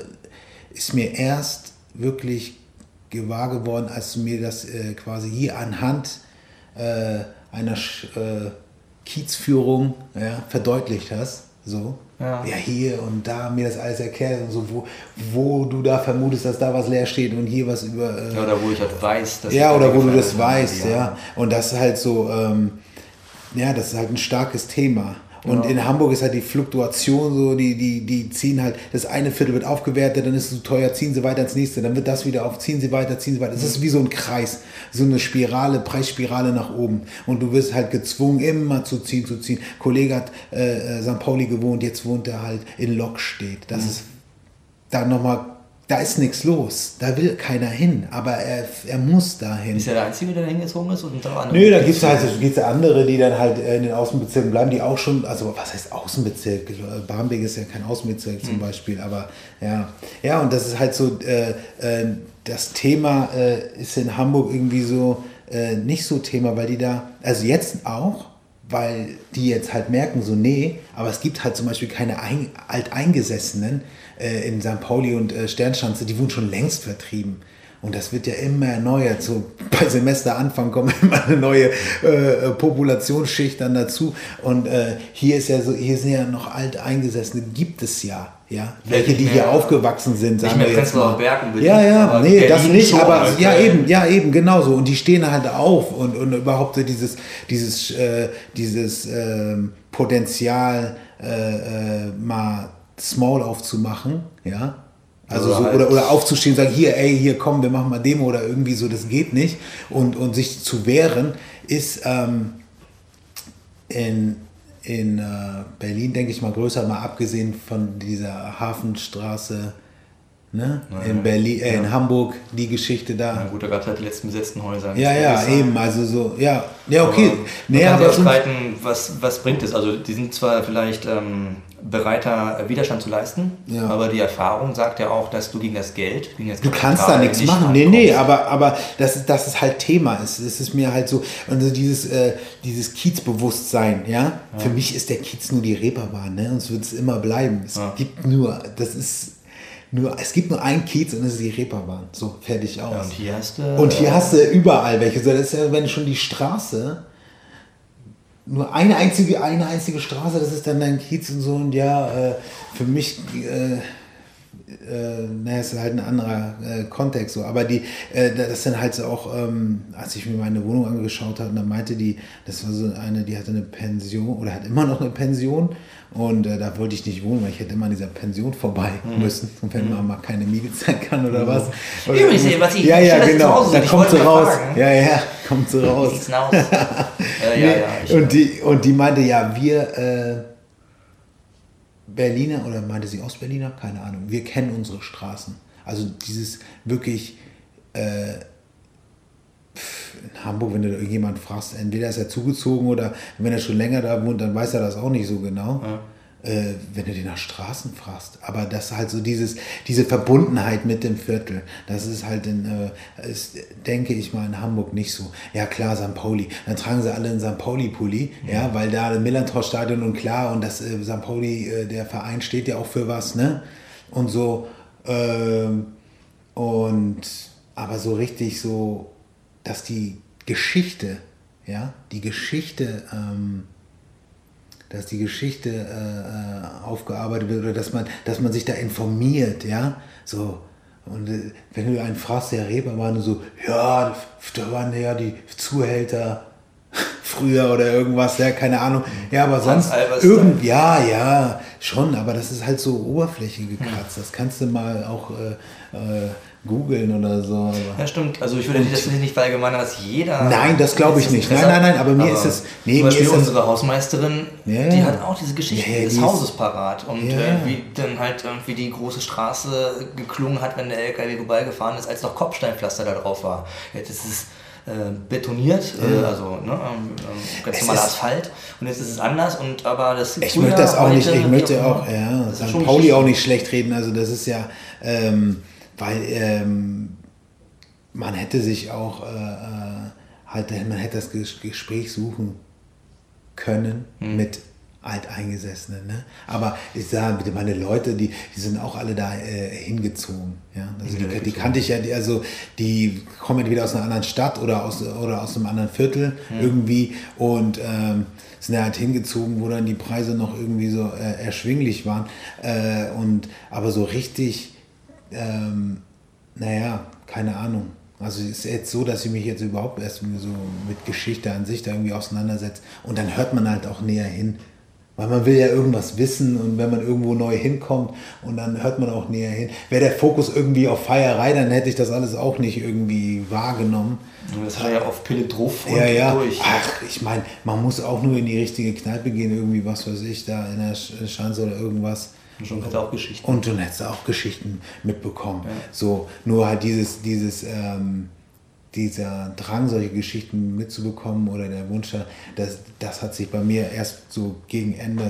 äh, ist mir erst wirklich gewahr geworden, als du mir das äh, quasi hier anhand äh, einer äh, Kiezführung ja, verdeutlicht hast. So. Ja. ja, hier und da mir das alles erklärt und so, wo, wo du da vermutest, dass da was leer steht und hier was über... Äh, ja, oder wo ich halt weiß, dass... Ja, oder wo du das weißt, ja. ja. Und das ist halt so, ähm, ja, das ist halt ein starkes Thema. Und ja. in Hamburg ist halt die Fluktuation so, die, die, die ziehen halt, das eine Viertel wird aufgewertet, dann ist es so teuer, ziehen sie weiter ins nächste, dann wird das wieder auf, ziehen sie weiter, ziehen sie weiter. Es ist wie so ein Kreis, so eine Spirale, Preisspirale nach oben. Und du wirst halt gezwungen, immer zu ziehen, zu ziehen. Ein Kollege hat äh, Sankt Pauli gewohnt, jetzt wohnt er halt in Lokstedt. Das mhm. ist dann nochmal, da ist nichts los, da will keiner hin, aber er, er muss dahin. Ist er der Einzige, der da hingezogen ist? Und da Nö, da gibt es halt gibt's andere, die dann halt in den Außenbezirken bleiben, die auch schon, also was heißt Außenbezirk? Barmbek ist ja kein Außenbezirk zum mhm. Beispiel, aber ja. Ja, und das ist halt so, äh, äh, das Thema äh, ist in Hamburg irgendwie so äh, nicht so Thema, weil die da, also jetzt auch, weil die jetzt halt merken, so nee, aber es gibt halt zum Beispiel keine ein, Alteingesessenen äh, in Sankt Pauli und äh, Sternschanze, die wurden schon längst vertrieben. Und das wird ja immer erneuert. So bei Semesteranfang kommt immer eine neue äh, Populationsschicht dann dazu. Und äh, hier ist ja so, hier sind ja noch Alteingesessene, gibt es ja. Ja, welche, die hier aufgewachsen sind, sagen wir jetzt mal. Ja, ja, nee, das nicht, aber ja eben, ja eben, genauso. Und die stehen halt auf und, und überhaupt dieses, dieses, äh, dieses äh, Potenzial äh, äh, mal small aufzumachen, ja. Also oder, so, halt oder, oder aufzustehen und sagen, hier, ey, hier komm, wir machen mal Demo oder irgendwie so, das geht nicht. Und, und sich zu wehren ist ähm, in In äh, Berlin, denke ich mal, größer, mal abgesehen von dieser Hafenstraße, ne? Ja, in Berlin, äh, ja. in Hamburg, die Geschichte da. Na gut, da gab es halt die letzten besetzten Häuser. Ja, ja, eben, also so, ja, ja, okay. Aber nee, man kann aber sich auch streiten, was, was bringt es? Also die sind zwar vielleicht ähm, bereiter, Widerstand zu leisten. Ja. Aber die Erfahrung sagt ja auch, dass du gegen das Geld, gegen das Du kannst da nichts machen. Nee, nee, aber, aber dass, dass es halt Thema ist. Es ist mir halt so, also dieses, äh, dieses Kiezbewusstsein, ja? ja? Für mich ist der Kiez nur die Reeperbahn, ne? Und es wird es immer bleiben. Es ja. gibt nur, das ist nur, es gibt nur einen Kiez und das ist die Reeperbahn. So, fertig aus. Ja, und hier hast du... Und hier hast du überall welche. Das ist ja, wenn schon die Straße... Nur eine einzige, eine einzige Straße, das ist dann dein Kiez und so. Und ja, äh, für mich, äh, äh, naja, ist halt ein anderer äh, Kontext so. Aber die, äh, das sind halt so auch, ähm, als ich mir meine Wohnung angeschaut habe, dann meinte die, das war so eine, die hatte eine Pension oder hat immer noch eine Pension. Und äh, da wollte ich nicht wohnen, weil ich hätte immer an dieser Pension vorbei mhm. müssen. Und wenn man mal keine Miete zahlen kann oder was. Oder Übrigens, was ich ja, ja, genau. Da kommt sie raus. Fragen. Ja, ja, kommt sie raus. Wie sieht's denn aus? ja, ja, ja, und, die, und die meinte, ja, wir äh, Berliner, oder meinte sie Ostberliner? Keine Ahnung. Wir kennen unsere Straßen. Also dieses wirklich... Äh, in Hamburg, wenn du irgendjemand fragst, entweder ist er zugezogen oder wenn er schon länger da wohnt, dann weiß er das auch nicht so genau. Ja. Äh, wenn du den nach Straßen fragst. Aber das halt so dieses, diese Verbundenheit mit dem Viertel, das ist halt in, äh, ist, denke ich mal, in Hamburg nicht so. Ja klar, Sankt Pauli. Dann tragen sie alle einen Sankt Pauli-Pulli, mhm. ja, weil da das Millantor-Stadion und klar, und das äh, Sankt Pauli, äh, der Verein steht ja auch für was, ne? Und so, ähm, und aber so richtig so, dass die Geschichte, ja, die Geschichte, ähm, dass die Geschichte äh, aufgearbeitet wird oder dass man, dass man sich da informiert, ja, so. Und äh, wenn du einen fragst, der Reeperbahn, so, ja, da waren ja die Zuhälter früher oder irgendwas, ja, keine Ahnung. Ja, aber sonst irgend, ja, ja, schon, aber das ist halt so Oberfläche gekratzt. Das kannst du mal auch äh, äh, googeln oder so. Aber ja, stimmt. Also ich würde das nicht verallgemeinern, dass jeder... Nein, das glaube ich nicht. Nein, nein, nein, aber mir aber ist es... Nee, zum Beispiel mir ist unsere das, Hausmeisterin, ja, die hat auch diese Geschichte ja, ja, des Hauses ist, parat. Und ja. äh, wie dann halt irgendwie die große Straße geklungen hat, wenn der L K W vorbeigefahren ist, als noch Kopfsteinpflaster da drauf war. Jetzt ist es äh, betoniert, ja. äh, also ne, äh, ganz normaler Asphalt. Und jetzt ist es anders. Und aber das ich möchte das auch nicht, ich möchte auch, ja, Sankt Pauli auch nicht schlecht reden. Also das ist ja... Ähm, weil ähm, man hätte sich auch äh, halt, man hätte das Gespräch suchen können mhm. mit Alteingesessenen, ne? Aber ich sage bitte, meine Leute, die, die sind auch alle da äh, hingezogen, ja? Also die, die kannte ich ja, die, also die kommen entweder aus einer anderen Stadt oder aus, oder aus einem anderen Viertel mhm. irgendwie und ähm, sind ja halt hingezogen, wo dann die Preise noch irgendwie so äh, erschwinglich waren äh, und aber so richtig Ähm, naja, keine Ahnung. Also es ist jetzt so, dass ich mich jetzt überhaupt erst so mit Geschichte an sich da irgendwie auseinandersetze. Und dann hört man halt auch näher hin. Weil man will ja irgendwas wissen und wenn man irgendwo neu hinkommt und dann hört man auch näher hin. Wäre der Fokus irgendwie auf Feierei, dann hätte ich das alles auch nicht irgendwie wahrgenommen. Das war ja auf Pille drauf und ja, ja. durch. Ach, ich meine, man muss auch nur in die richtige Kneipe gehen, irgendwie was weiß ich, da in der Schanze oder irgendwas. Und schon hättest du auch Geschichten. Und dann hättest du auch Geschichten mitbekommen. Ja. So, nur halt dieses, dieses, ähm, dieser Drang, solche Geschichten mitzubekommen oder der Wunsch, das, das hat sich bei mir erst so gegen Ende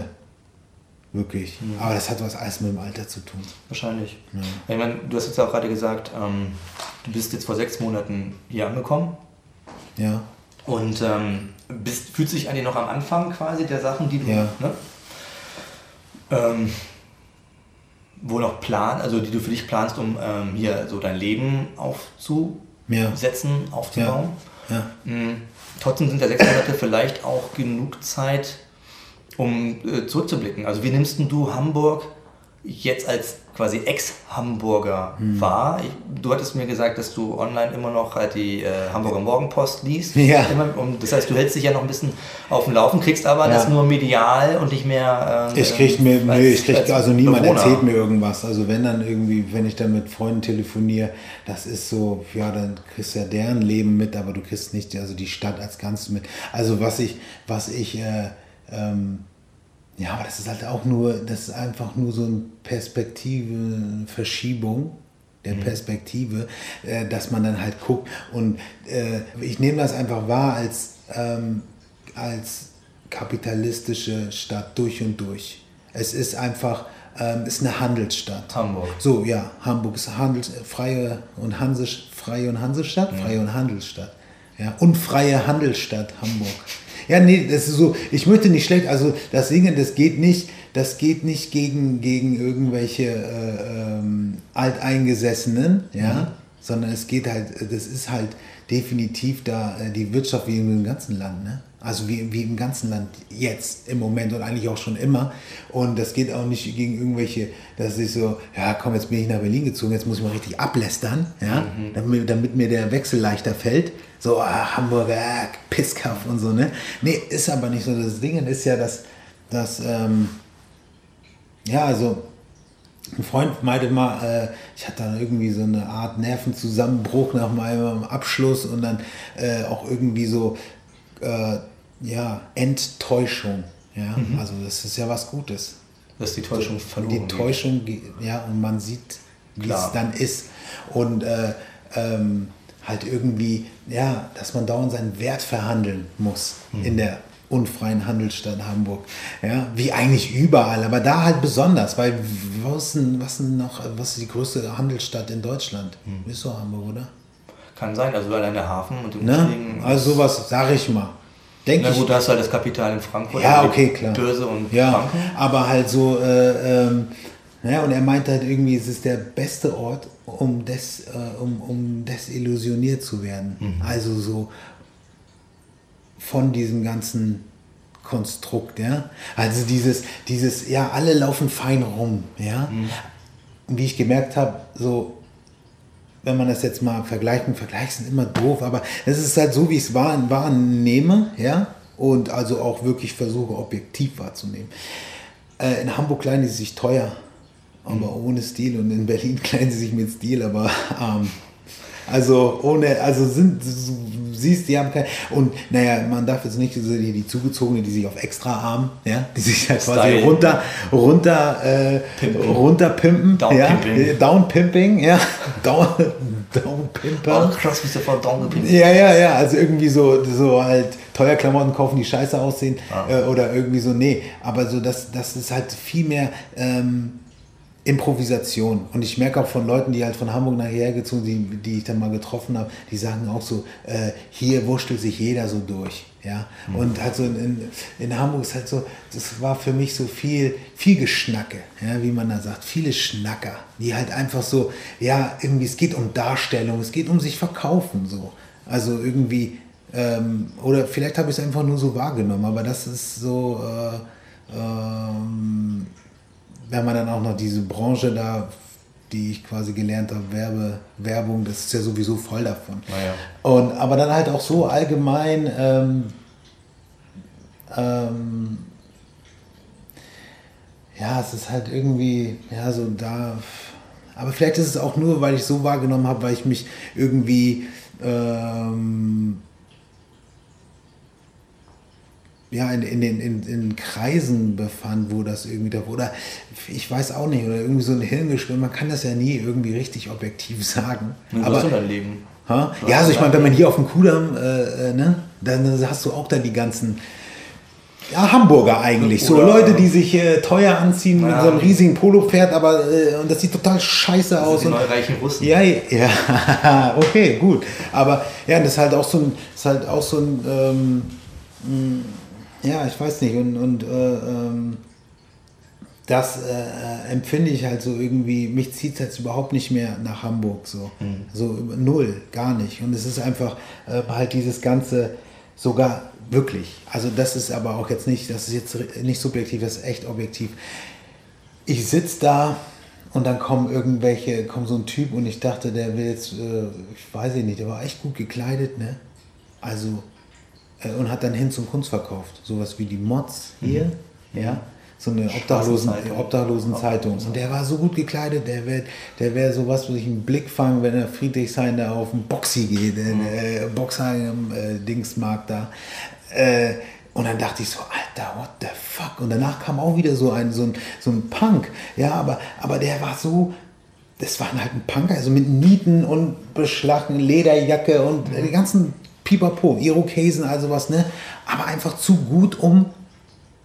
wirklich. Ja. Aber das hat was alles mit dem Alter zu tun. Wahrscheinlich. Ja. Ich meine, du hast jetzt auch gerade gesagt, ähm, du bist jetzt vor sechs Monaten hier angekommen. Ja. Und ähm, bist, fühlst du dich eigentlich noch am Anfang quasi der Sachen, die du, ja. ne? Ähm, wohl noch plan, also die du für dich planst, um ähm, hier so dein Leben aufzusetzen, ja. aufzubauen. Ja. Ja. Mhm. Trotzdem sind ja sechs Monate vielleicht auch genug Zeit, um äh, zurückzublicken. Also wie nimmst du Hamburg jetzt als quasi Ex-Hamburger hm. wahr? Ich, du hattest mir gesagt, dass du online immer noch halt die äh, Hamburger Morgenpost liest. Ja. Immer, und das heißt, du hältst dich ja noch ein bisschen auf dem Laufen, kriegst aber ja. das nur medial und nicht mehr... Ähm, ich krieg mir, als, nee, ich krieg, also niemand Bewohner. Erzählt mir irgendwas. Also wenn dann irgendwie, wenn ich dann mit Freunden telefoniere, das ist so, ja, dann kriegst du ja deren Leben mit, aber du kriegst nicht, also die Stadt als Ganzes mit. Also was ich, was ich, äh, ähm, ja, aber das ist halt auch nur, das ist einfach nur so eine Perspektive, Verschiebung der mhm. Perspektive, äh, dass man dann halt guckt und äh, ich nehme das einfach wahr als, ähm, als kapitalistische Stadt durch und durch. Es ist einfach, ähm, ist eine Handelsstadt. Hamburg. So, ja, Hamburg ist Handels, freie und Hanses, freie und Hansestadt, ja. freie und Handelsstadt. Ja, und freie Handelsstadt Hamburg. Ja, nee, das ist so, ich möchte nicht schlecht, also das Singen, das geht nicht, das geht nicht gegen, gegen irgendwelche äh, ähm, Alteingesessenen, ja, mhm. sondern es geht halt, das ist halt definitiv da äh, die Wirtschaft wie im ganzen Land, ne? Also wie, wie im ganzen Land jetzt im Moment und eigentlich auch schon immer. Und das geht auch nicht gegen irgendwelche, dass ich so, ja komm, jetzt bin ich nach Berlin gezogen, jetzt muss ich mal richtig ablästern, ja, mhm. damit, damit mir der Wechsel leichter fällt. So, ah, Hamburger, ah, Pisskaff und so, ne? Nee, ist aber nicht so. Das Ding ist ja, dass, dass ähm, ja, also ein Freund meinte mal, äh, ich hatte dann irgendwie so eine Art Nervenzusammenbruch nach meinem Abschluss und dann äh, auch irgendwie so, äh, ja, Enttäuschung. Ja? Mhm. Also das ist ja was Gutes. Dass die Täuschung verloren Die Täuschung, geht. ja, und man sieht, wie Klar. es dann ist. Und äh, ähm, halt irgendwie, ja, dass man dauernd seinen Wert verhandeln muss mhm. in der unfreien Handelsstadt Hamburg. Ja, wie eigentlich überall, aber da halt besonders, weil was ist denn, was ist noch, was ist die größte Handelsstadt in Deutschland? Mhm. Ist so Hamburg, oder? Kann sein, also allein der Hafen und die ne? Also sowas, sag ich mal. Denk Na gut, ich, da hast du halt das Kapital in Frankfurt. Ja, okay, klar. Börse und ja, Banken. Aber halt so, äh, ähm, ja, und er meinte halt irgendwie, es ist der beste Ort, um, des, äh, um, um desillusioniert zu werden. Mhm. Also so von diesem ganzen Konstrukt, ja. Also dieses, dieses, ja, alle laufen fein rum, ja. Mhm. Und wie ich gemerkt habe, so, wenn man das jetzt mal vergleicht, Vergleiche sind immer doof, aber es ist halt so, wie ich es wahr, wahrnehme, ja, und also auch wirklich versuche, objektiv wahrzunehmen. Äh, in Hamburg kleiden sie sich teuer, aber mhm. ohne Stil, und in Berlin kleiden sie sich mit Stil, aber ähm, also ohne, also sind, du siehst, die haben kein, und naja, man darf jetzt nicht so die, die Zugezogene, die sich auf extra Arm, ja, die sich halt quasi Style. runter, runter, äh, runter pimpen, Downpimping, ja, Downpimping, ja, Down, Downpimper. Oh krass, bist du voll downgepimpert. Ja, ja, ja, also irgendwie so, so halt teuer Klamotten kaufen, die scheiße aussehen, ah. äh, oder irgendwie so, nee, aber so, das, das ist halt viel mehr, ähm, Improvisation. Und ich merke auch von Leuten, die halt von Hamburg nachher gezogen sind, die, die ich dann mal getroffen habe, die sagen auch so, äh, hier wurschtelt sich jeder so durch. Ja? Mhm. Und halt so in, in Hamburg ist halt so, das war für mich so viel, viel Geschnacke, ja, wie man da sagt, viele Schnacker, die halt einfach so, ja, irgendwie, es geht um Darstellung, es geht um sich verkaufen, so. Also irgendwie, ähm, oder vielleicht habe ich es einfach nur so wahrgenommen, aber das ist so, äh, ähm, wenn man dann auch noch diese Branche da, die ich quasi gelernt habe, Werbe, Werbung, das ist ja sowieso voll davon. Naja. Und, aber dann halt auch so allgemein, ähm, ähm, ja, es ist halt irgendwie, ja, so da, aber vielleicht ist es auch nur, weil ich so wahrgenommen habe, weil ich mich irgendwie, ähm, ja, in, in den in, in Kreisen befand, wo das irgendwie da, oder ich weiß auch nicht, oder irgendwie so ein Hirngespinst, man kann das ja nie irgendwie richtig objektiv sagen. Wie aber du dein Leben? Ha? Ja, also ich meine, wenn man hier auf dem Kudamm, äh, ne, dann hast du auch dann die ganzen, ja, Hamburger eigentlich, so oder Leute, die sich äh, teuer anziehen ja. mit so einem riesigen Polo-Pferd, aber äh, und das sieht total scheiße aus. Das sind die neureichen Russen. Ja, ja, okay, gut. Aber ja, das ist halt auch so ein, das ist halt auch so ein, ähm, mh, ja, ich weiß nicht, und, und äh, ähm, das äh, empfinde ich halt so irgendwie, mich zieht es jetzt überhaupt nicht mehr nach Hamburg, so, mhm. so null, gar nicht. Und es ist einfach äh, halt dieses ganze, sogar wirklich, also das ist aber auch jetzt nicht, das ist jetzt nicht subjektiv, das ist echt objektiv. Ich sitze da und dann kommen irgendwelche, kommt so ein Typ und ich dachte, der will jetzt, äh, ich weiß nicht, der war echt gut gekleidet, ne, also und hat dann hin zum Kunst verkauft. Sowas wie die Mods hier, mhm. ja, so eine Obdachlosen, Obdachlosenzeitung. Und der war so gut gekleidet, der wäre der wär sowas, wo ich einen Blick fange, wenn er Friedrichshain da auf den Boxy geht, mhm. äh, Boxheim äh, Dingsmarkt da. Äh, und dann dachte ich so, Alter, what the fuck? Und danach kam auch wieder so ein, so ein, so ein Punk. Ja, aber, aber der war so, das war halt ein Punk, also mit Nieten und beschlagen, Lederjacke und mhm. die ganzen Pipapo, Irokesen, also was, ne? Aber einfach zu gut, um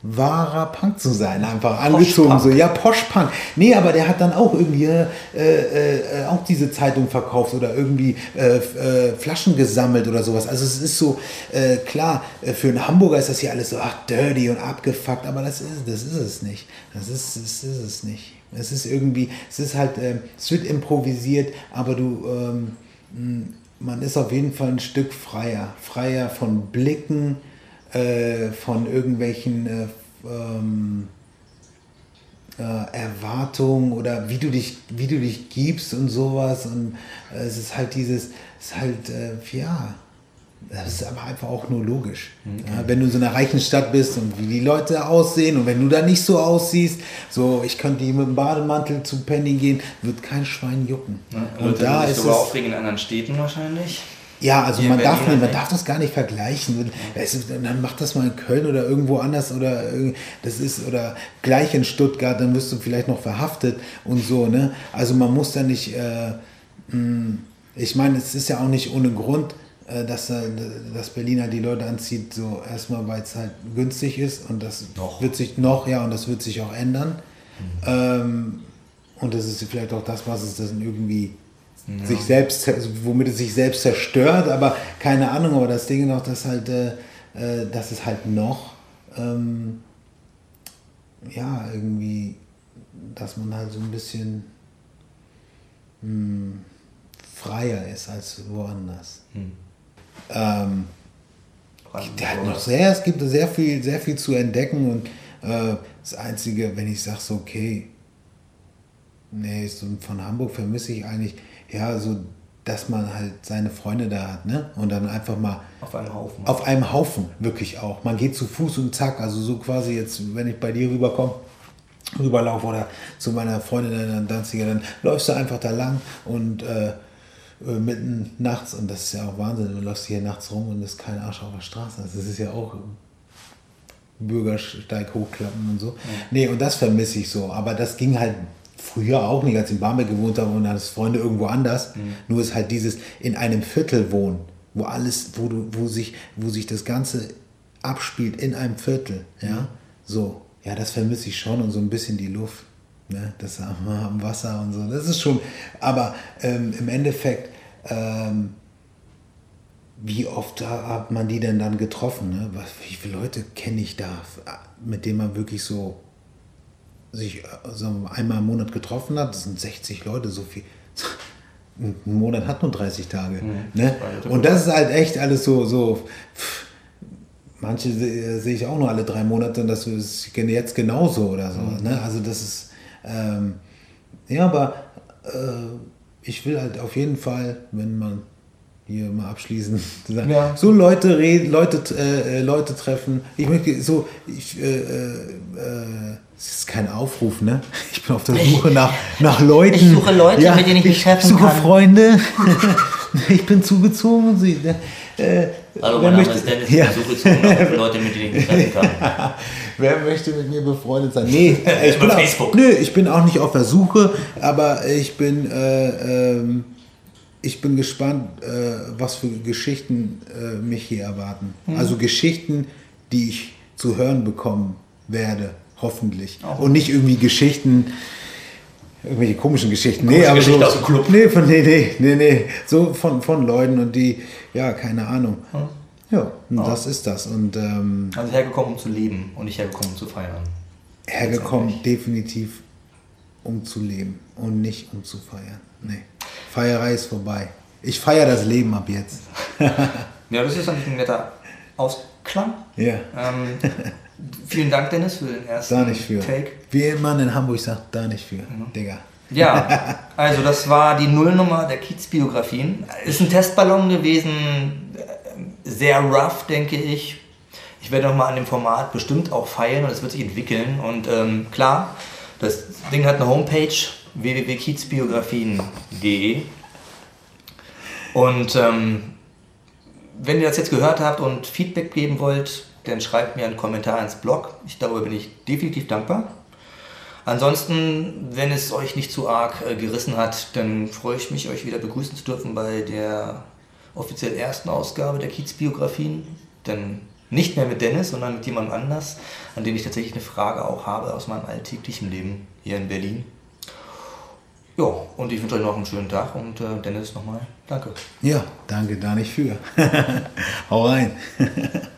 wahrer Punk zu sein, einfach angezogen, so, ja, Posh-Punk. Nee, aber der hat dann auch irgendwie äh, äh, auch diese Zeitung verkauft oder irgendwie äh, äh, Flaschen gesammelt oder sowas. Also es ist so, äh, klar, für einen Hamburger ist das hier alles so, ach, dirty und abgefuckt, aber das ist, das ist es nicht. Das ist, das ist es nicht. Es ist irgendwie, es ist halt, äh, es wird improvisiert, aber du, ähm, man ist auf jeden Fall ein Stück freier. Freier von Blicken, äh, von irgendwelchen äh, ähm, äh, Erwartungen oder wie du dich, wie du dich gibst und sowas. Und äh, es ist halt dieses, es ist halt, äh, ja, das ist aber einfach auch nur logisch. Okay. Ja, wenn du in so einer reichen Stadt bist und wie die Leute aussehen und wenn du da nicht so aussiehst, so ich könnte hier mit dem Bademantel zu Penny gehen, wird kein Schwein jucken. Ja, und und da sich ist sogar es aufregen in anderen Städten wahrscheinlich. Ja, also Hier man in darf, Berlin nicht, man nicht. darf das gar nicht vergleichen. Es ist, dann macht das mal in Köln oder irgendwo anders oder irgend- das ist oder gleich in Stuttgart, dann wirst du vielleicht noch verhaftet und so, ne? Also man muss da nicht, äh, mh, ich meine, es ist ja auch nicht ohne Grund, äh, dass, äh, dass Berliner die Leute anzieht, so erstmal, weil es halt günstig ist und das Noch. wird sich noch, ja, und das wird sich auch ändern. Ähm, und das ist vielleicht auch das, was es dann irgendwie Ja. sich selbst, also womit es sich selbst zerstört, aber keine Ahnung, aber das Ding noch, dass halt, äh, äh, dass es halt noch, ähm, ja, irgendwie, dass man halt so ein bisschen mh, freier ist als woanders. Hm. Ähm, der hat noch sehr, es gibt sehr viel, sehr viel zu entdecken und äh, das Einzige, wenn ich sage so, okay, nee, so von Hamburg vermisse ich eigentlich, ja, so, dass man halt seine Freunde da hat, ne? Und dann einfach mal Auf einem Haufen. auf einem Haufen, wirklich auch. Man geht zu Fuß und zack, also so quasi jetzt, wenn ich bei dir rüberkomme, rüberlaufe oder zu meiner Freundin in Danziger, dann läufst du einfach da lang und äh, äh, mitten nachts, und das ist ja auch Wahnsinn, du läufst hier nachts rum und ist kein Arsch auf der Straße. Also das ist ja auch Bürgersteig hochklappen und so. Ja. Nee, und das vermisse ich so, aber das ging halt früher auch nicht, als ich in Barmbek gewohnt habe und als Freunde irgendwo anders. Mhm. Nur ist halt dieses in einem Viertel wohnen, wo alles, wo du, wo sich, wo sich das Ganze abspielt in einem Viertel, ja, mhm. so, ja, das vermisse ich schon und so ein bisschen die Luft, ne, das am, am Wasser und so, das ist schon, aber ähm, im Endeffekt, ähm, wie oft hat man die denn dann getroffen, ne? Was, wie viele Leute kenne ich da, mit denen man wirklich so sich also einmal im Monat getroffen hat, das sind sechzig Leute, so viel. Ein Monat hat nur dreißig Tage. Mhm. Ne? Und das ist halt echt alles so, so pff, manche sehe ich auch nur alle drei Monate und das ist jetzt genauso oder so. Mhm. Ne? Also das ist, ähm, ja, aber äh, ich will halt auf jeden Fall, wenn man hier mal abschließen, sagen, ja. so Leute reden, Leute, äh, Leute treffen. Ich möchte so, ich, äh, äh, es ist kein Aufruf, ne? Ich bin auf der Suche nach, nach Leuten. Ich suche Leute, ja, mit denen ich mich treffen kann. Ich suche kann. Freunde. Ich bin zugezogen. Sie, äh, Hallo, mein Name ist Dennis, ich ja. bin zugezogen auf Leute, mit denen ich mich treffen kann. Ja. Wer möchte mit mir befreundet sein? Nee, ich bin, Facebook. Auch, nö, ich bin auch nicht auf der Suche, aber ich bin... Äh, ähm, Ich bin gespannt, äh, was für Geschichten äh, mich hier erwarten. Mhm. Also Geschichten, die ich zu hören bekommen werde, hoffentlich. Auch. Und nicht irgendwie Geschichten, irgendwelche komischen Geschichten. Komische nee, aber Geschichte so, aus dem Club. Nee, von, nee, nee, nee, nee. So von, von Leuten und die, ja, keine Ahnung. Mhm. Ja, und oh. das ist das. Und, ähm, also hergekommen, um zu leben und nicht hergekommen, um zu feiern. Hergekommen, definitiv, um zu leben und nicht um zu feiern. Nee. Feierei ist vorbei. Ich feiere das Leben ab jetzt. Ja, das ist eigentlich ein netter Ausklang. Ja. Ähm, vielen Dank, Dennis, für den ersten da nicht für. Take. Wie man in Hamburg sagt, da nicht für. Mhm. Digga. Ja, also das war die Nullnummer der Kiez-Biografien. Ist ein Testballon gewesen, sehr rough, denke ich. Ich werde nochmal an dem Format bestimmt auch feilen und es wird sich entwickeln. Und ähm, klar, das Ding hat eine Homepage, w w w punkt kiezbiografien punkt de. Und ähm, wenn ihr das jetzt gehört habt und Feedback geben wollt, dann schreibt mir einen Kommentar ins Blog. Ich, darüber bin ich definitiv dankbar. Ansonsten, wenn es euch nicht zu arg äh, gerissen hat, dann freue ich mich, euch wieder begrüßen zu dürfen bei der offiziell ersten Ausgabe der Kiezbiografien. Dann Nicht mehr mit Dennis, sondern mit jemandem anders, an dem ich tatsächlich eine Frage auch habe aus meinem alltäglichen Leben hier in Berlin. Ja, und ich wünsche euch noch einen schönen Tag und äh, Dennis nochmal danke. Ja, danke da nicht für. Hau rein.